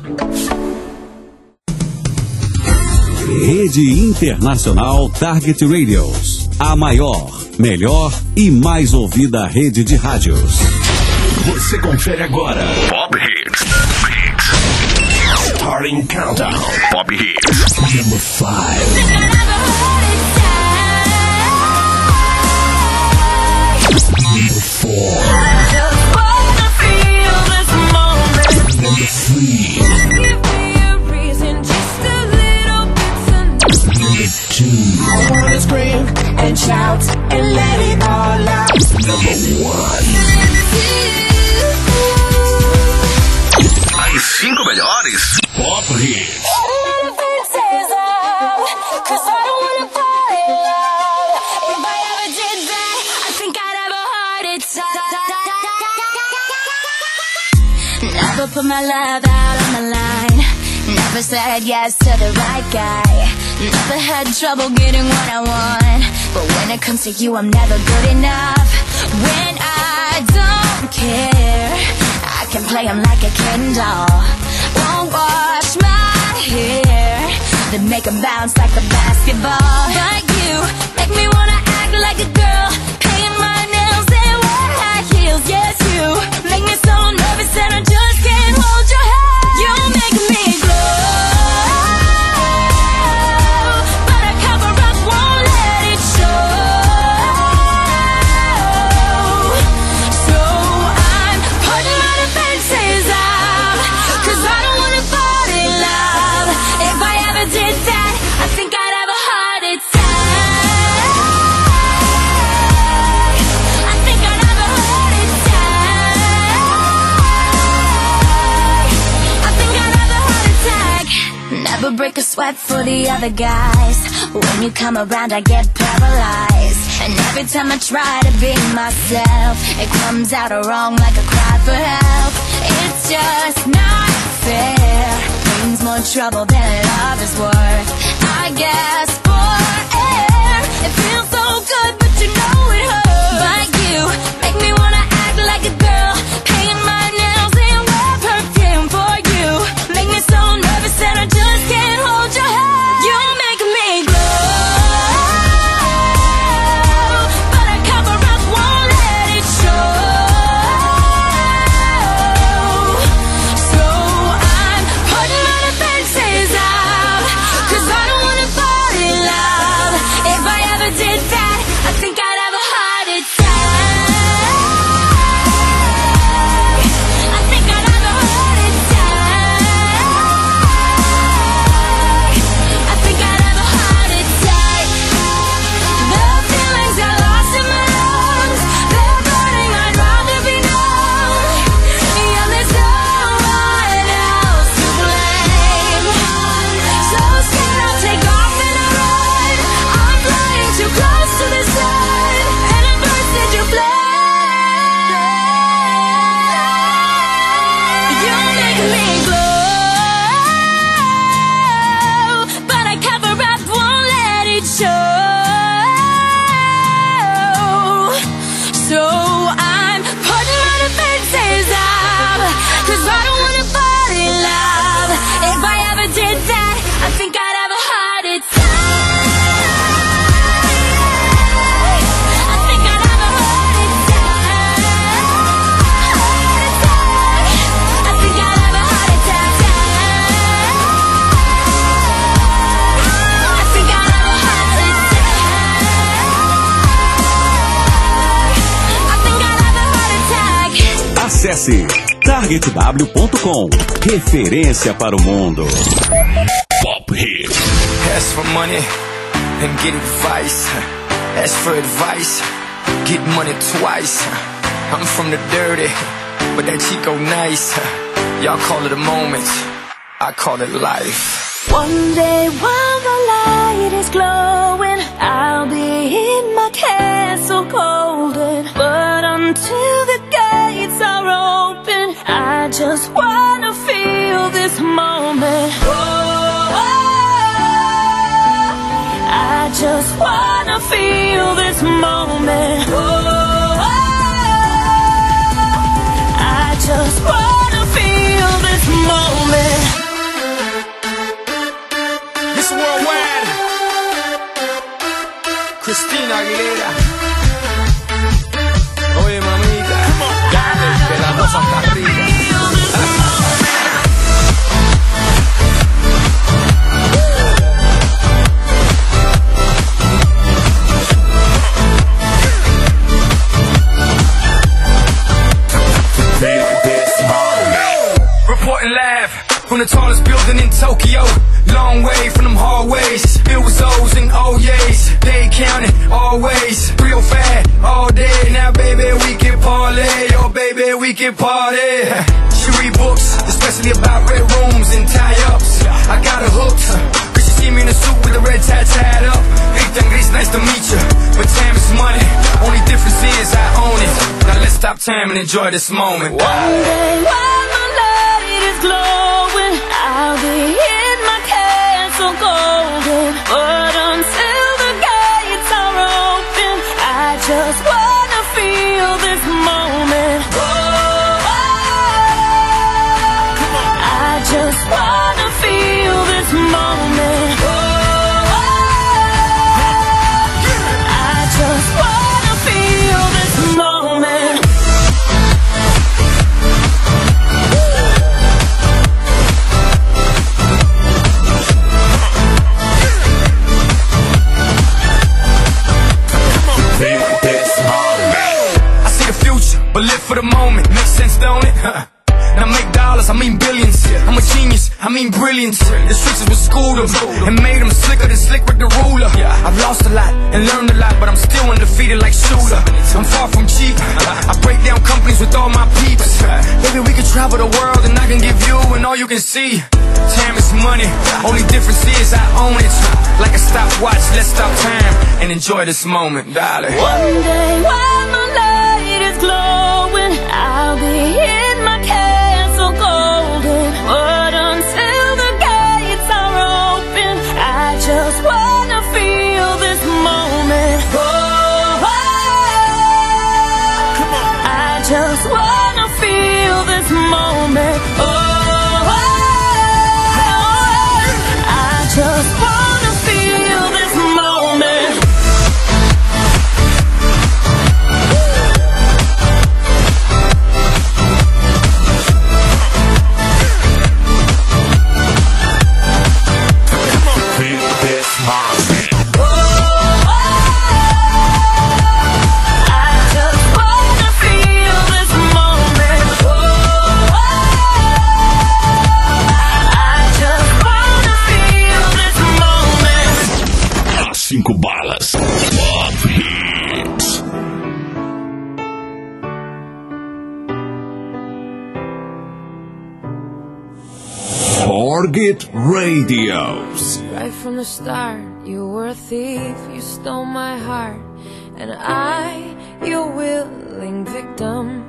Rede Internacional Target Radios. A maior, melhor e mais ouvida rede de rádios. Você confere agora. Pop Hits. Starting Countdown. Pop Hits. Number 5. Number 4. Number 3. I wanna scream and shout and let it all out. Number 1. As 5 melhores Pop Hits. Never put my love out on the line. Never said yes to the right guy. Never had trouble getting what I want. But when it comes to you, I'm never good enough. When I don't care, I can play him like a Ken doll. Won't wash my hair, then make him bounce like a basketball. But you make me wanna act like a girl, paint my nails and wear high heels. Yes, you make me so nervous that I just can't hold your hand. You make me glow. Break a sweat for the other guys. When you come around, I get paralyzed. And every time I try to be myself, it comes out wrong like a cry for help. It's just not fair. Brings more trouble than love is worth. I guess for air, it feels so good, but you know it hurts. But you make me wanna act like a girl, paint my nails and wear perfume for you. Make me so nervous that I just can't hold your hand. You make me glow, but I cover up, won't let it show. So I'm putting my defenses out, 'cause I don't wanna fall in love. If I ever did that, I think I'd have a heart attack. I think I'd have a heart attack. I think I'd have a heart attack. The feelings I lost in my lungs, they're burning, I'd rather be numb. Yeah, there's no one else to blame. So scared I'll take off and I run. I'm flying too close to the sun, and I burst into flame. You make me glow, but I cover up, won't let it show. So I'm putting my defenses up, 'cause I don't wanna fall in love. If I ever did that, I think I'd have a heart attack. I think I'd have a heart attack. I think I'd have a heart attack. I think I'd have a heart attack. I think I'd have a heart attack. Acesse targetw.com. Referência para o mundo. Pop Hits. Ask for money and get advice. Ask for advice, get money twice. I'm from the dirty, but that Chico nice. Y'all call it a moment, I call it life. One day while the light is glowing, I'll be in my castle golden. But until the gates are open, I just wanna feel this moment. I just wanna feel this moment. I just wanna feel this moment. from the tallest building in Tokyo. Long way from them hallways, filled with O's and O's. They counting always, real fat all day. Now baby we can parlay, oh baby we can party. She read books, especially about red rooms and tie-ups. I got her hooked, cause she see me in a suit with a red tie tied up. Rita and Gris, nice to meet you, but time is money. Only difference is I own it. Now let's stop time and enjoy this moment. One day while my light is glowing, I'll be in my castle golden. But until the gates are open, I just wanna feel this moment. I just wanna feel this moment. I just wanna feel this moment. I see the future, but live for the moment. Makes sense, don't it? Now make dollars, I mean billions. I'm a genius, I mean brilliance. The streets was schooled them and made them slicker than slick with the ruler. I've lost a lot and learned a lot, but I'm still undefeated like Shooter. I'm far from cheap, I break down companies with all my peeps. Baby, we can travel the world and I can give you and all you can see. Time is money, only difference is I own it. Like a stopwatch, let's stop time and enjoy this moment, darling. One day while my light is glowing, I'll be in my castle golden. But until the gates are open, I just wanna feel this moment. I just wanna feel this moment. I just wanna feel this moment. Cinco balas. Love Hits. Target Radios. Right from the start, you were a thief, you stole my heart, and I, your willing victim.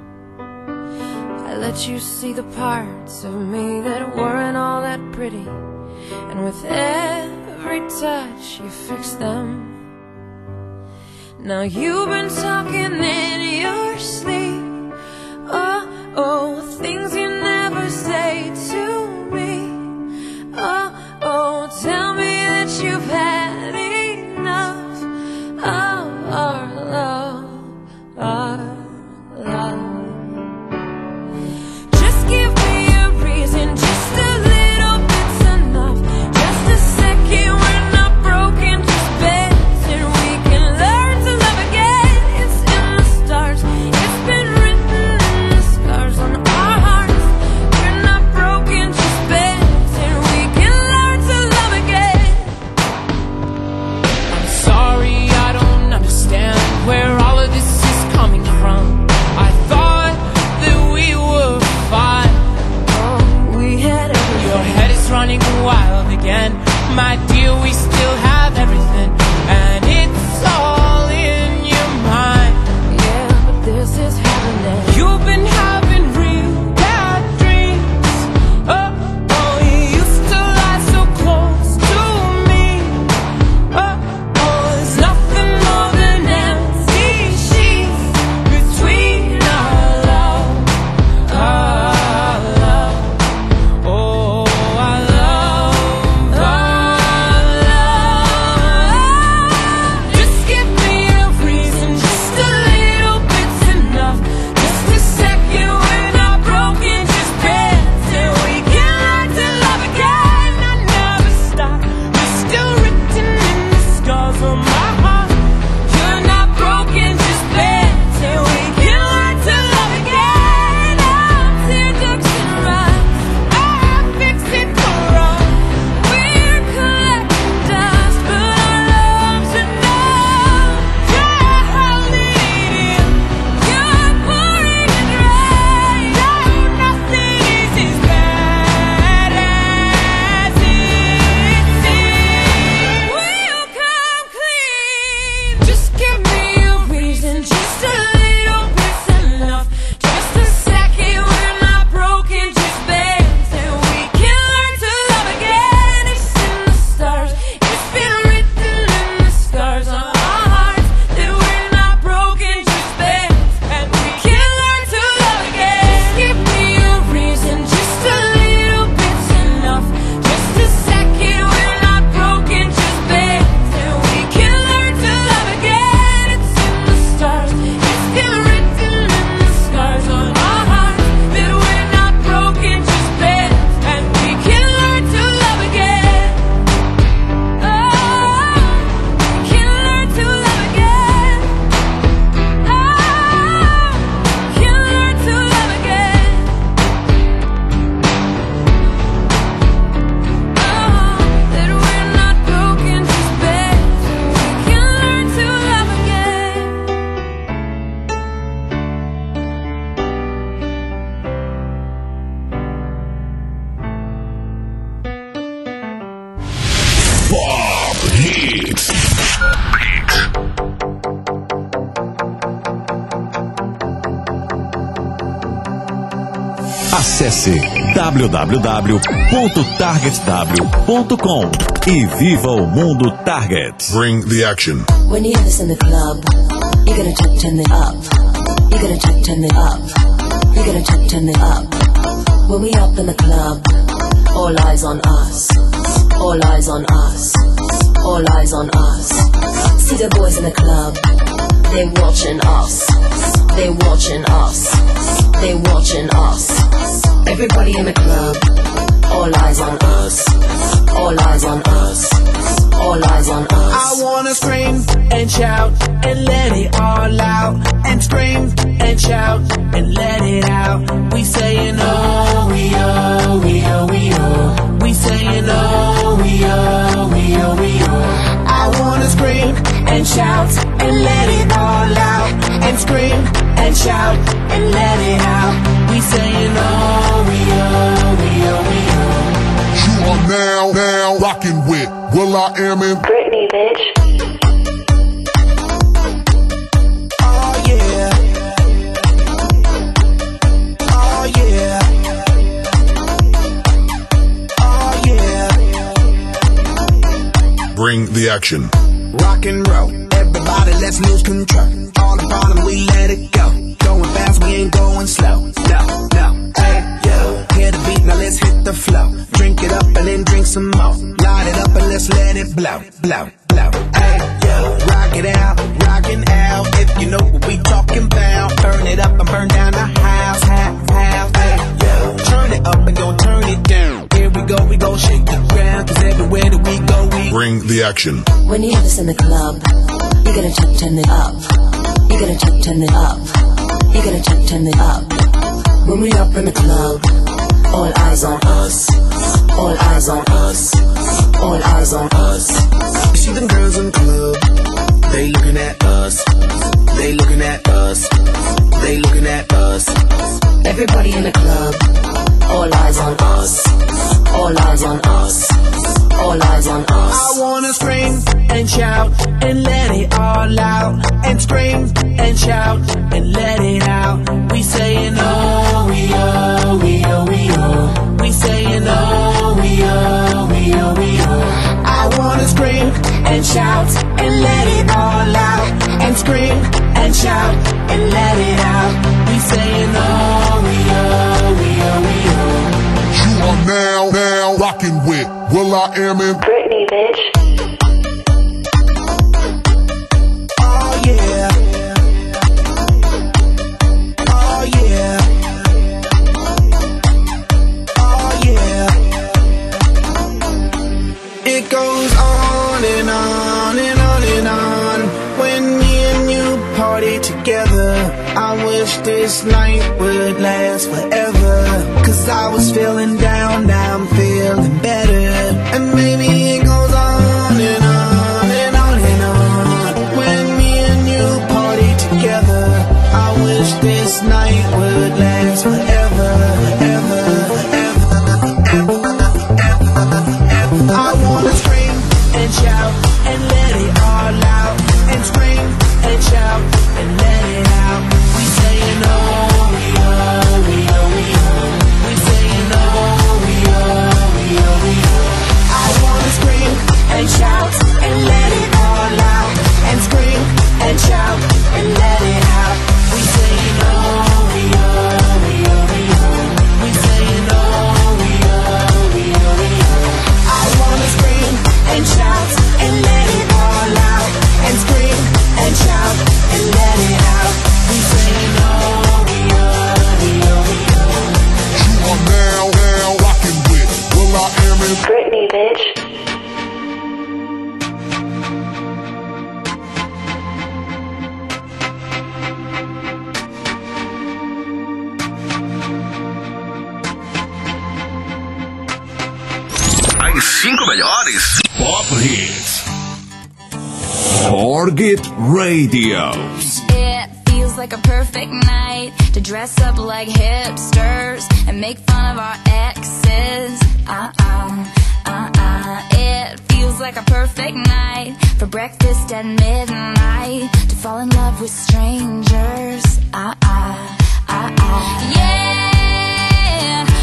I let you see the parts of me that weren't all that pretty, and with every touch you fixed them. Now you've been talking in your sleep, oh, oh, things you never say to me. Oh, oh, tell me that you've had enough of our love, our love. Just give me a reason, just a little bit's enough. Just a second, we're not broken, just better. We can learn to love again. It's in the stars, it's been written in the scars on our hearts. Acesse www.targetw.com e viva o mundo Target. Bring the action. When you have this in the club, you're gonna turn it up. You're gonna turn it up. You're gonna turn it up. When we up in the club, all eyes on us. All eyes on us. All eyes on us. See the boys in the club, they watching us. They watching us. They watching us. Everybody in the club, all eyes on us. All eyes on us. All eyes on us. I wanna scream and shout and let it all out. And scream and shout and let it out. We saying oh, we oh, we oh, we oh. We saying oh, we oh, we oh, we oh. I wanna scream and shout and let it all out. And scream and shout and let it out. We saying oh, we oh, we oh, we oh. You are now rocking with will.i.am in Britney, bitch. Oh yeah. Oh yeah. Oh yeah. Bring the action. Rock and roll, everybody let's lose control. All the bottom we let it go. Going fast, we ain't going slow. No, no, hey, yo. Hear the beat, now let's hit the flow. Drink it up and then drink some more. Light it up and let's let it blow, blow, blow. Hey, yo. Rock it out, rockin' out. If you know what we talking about. Burn it up and burn down the house, house. Hey, yo. Turn it up and gon' turn it down. Here we go, shake the ground. Cause everywhere that we go, we Bring the action. When you have this in the club, you're gonna turn it up. You're gonna turn it up. You're gonna turn it up. When we up in the club, all eyes on us. All eyes on us. All eyes on us. You see them girls in the club, they looking at us. They looking at us. They looking at us. Everybody in the club, all eyes on us. All eyes on us. All eyes on us. I wanna scream and shout and let it all out. And scream and shout and let it out. We saying oh, we oh, we oh, we oh. We saying oh, we oh, we oh, we oh. I wanna scream and shout and let it all out. And scream and shout and let it out. We saying oh, we oh, we oh, we oh. You are now rocking with will.i.am in Britney, bitch. Oh yeah. Oh yeah. Oh yeah. It goes on and on and on and on. When me and you party together, I wish this night would last forever. Cause I was feeling down, now I'm feeling better. And maybe it goes on and on and on and on. When me and you party together, I wish this night would last forever, forever, forever, forever. I wanna scream and shout and let it all out. And scream and shout and let it out. We saying oh, we oh, we oh, we oh. We saying oh, we oh, we oh, we oh. I wanna scream and shout and let it all out. And scream and shout and let it out. We saying oh, we oh, we oh, we oh. We saying oh, we oh, we oh, we oh. I wanna scream and shout and let it all out. And scream and shout and let it out. We saying oh, we oh, we oh, we oh. You are now rocking with will.i.am in Britney, bitch. As 5 melhores. Pop Hits. Target Radio. It feels like a perfect night to dress up like hipsters and make fun of our exes. It feels like a perfect night for breakfast at midnight to fall in love with strangers. Yeah.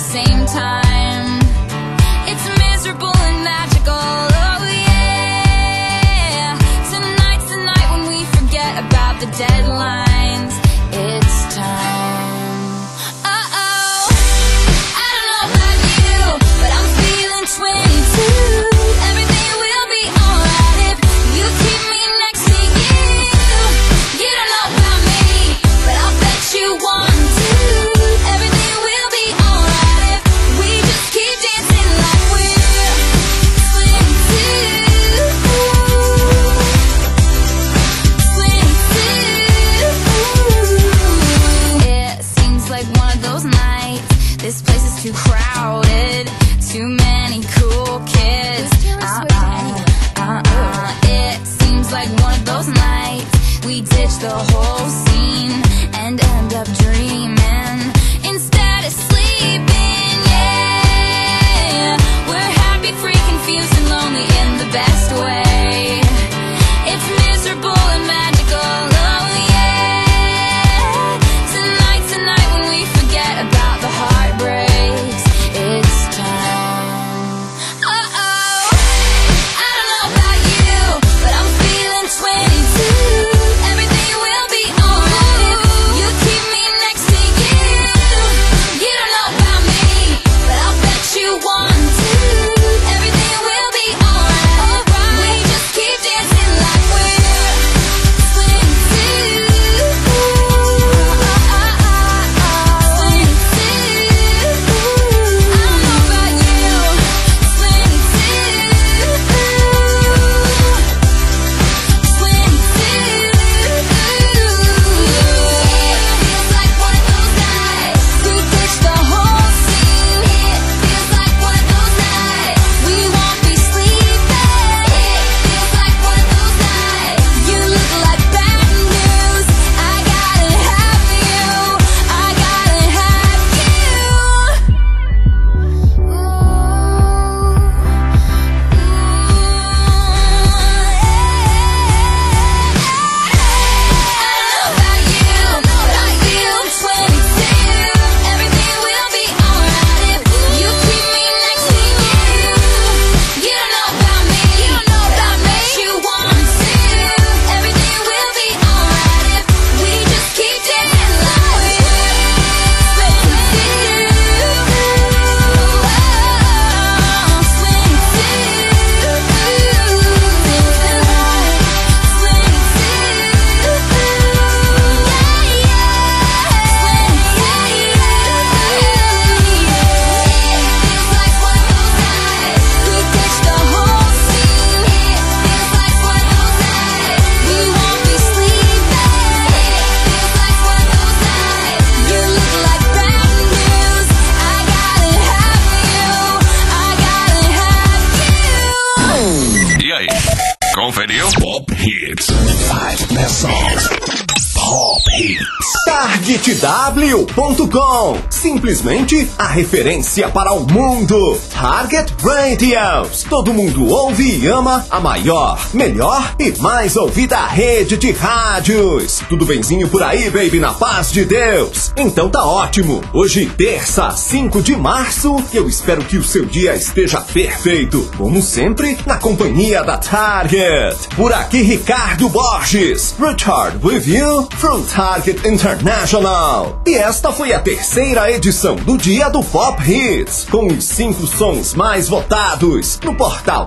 same time. It's miserable and magical, oh yeah. Tonight's the night when we forget about the deadlines. It's time. Uh-oh, I don't know about you, but I'm feeling 22. Everything will be alright if you keep me next to you. You don't know about me, but I'll bet you want to. Everything will be alright if we just keep dancing like we're 22. It seems like one of those nights. This place is too crowded, too many cool kids. It seems like one of those nights we ditch the whole scene and end up dreaming instead of sleeping. Yeah, we're happy, free, confused, and lonely in the best way. It's miserable and magical, oh yeah. Tonight's the night when we forget about the heartbreaks. It's time. Uh-oh, I don't know about you, but I'm feeling 22. Everything will be alright if you keep me next to you. You don't know about me, but I'll bet you want to. Everything will be alright. We just keep dancing like we're 22. Conferiu? Pop Hits. 5 best songs. Pop Hits. TargetW.com. Simplesmente a referência para o mundo. Target Radios. Todo mundo ouve e ama a maior, melhor e mais ouvida rede de rádios. Tudo benzinho por aí, baby, na paz de Deus? Então tá ótimo. Hoje, terça, 5 de março, eu espero que o seu dia esteja perfeito. Como sempre, na companhia da Target. Por aqui, Ricardo Borges. Richard with you from Target International. E esta foi a terceira edição do Dia do Pop Hits, com os 5 sons mais votados no portal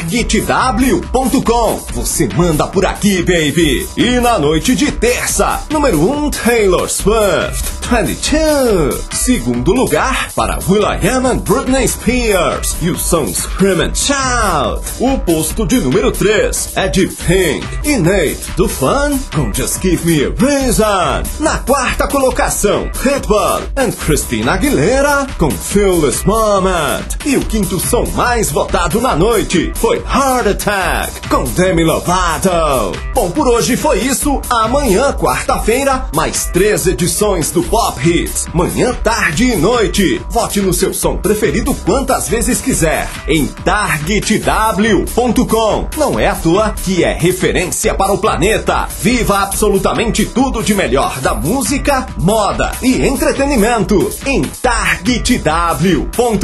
TargetW.com. Você manda por aqui, baby. E na noite de terça, número 1, Taylor Swift, 22. Segundo lugar, para will.i.am and Britney Spears e o som Scream and Shout. O posto de número 3 é de Pink e Nate do Fun com Just Give Me a Reason. Na quarta colocação, Pitbull and Christina Aguilera com Feel This Moment. E o quinto som mais votado na noite foi Heart Attack com Demi Lovato. Bom, por hoje foi isso. Amanhã, quarta-feira, mais 3 edições do Pop Pop Hits, manhã, tarde e noite. Vote no seu som preferido quantas vezes quiser em targetw.com. Não é à toa que é referência para o planeta. Viva absolutamente tudo de melhor da música, moda e entretenimento em targetw.com.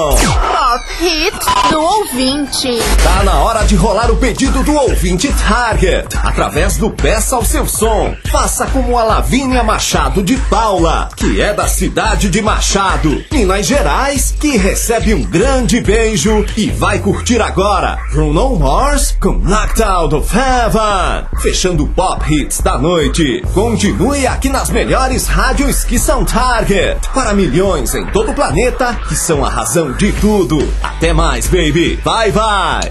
Pop Hits do ouvinte. Tá na hora de rolar o pedido do ouvinte Target através do Peça ao Seu Som. Faça como a Lavínia Machado de Paula, que é da cidade de Machado, Minas Gerais, que recebe um grande beijo e vai curtir agora Bruno Mars com Knocked Out of Heaven. Fechando o Pop Hits da noite. Continue aqui nas melhores rádios que são Target, para milhões em todo o planeta que são a razão de tudo. Até mais, baby. Bye, bye.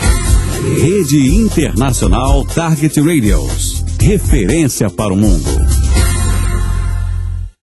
Rede Internacional Target Radios. Referência para o mundo.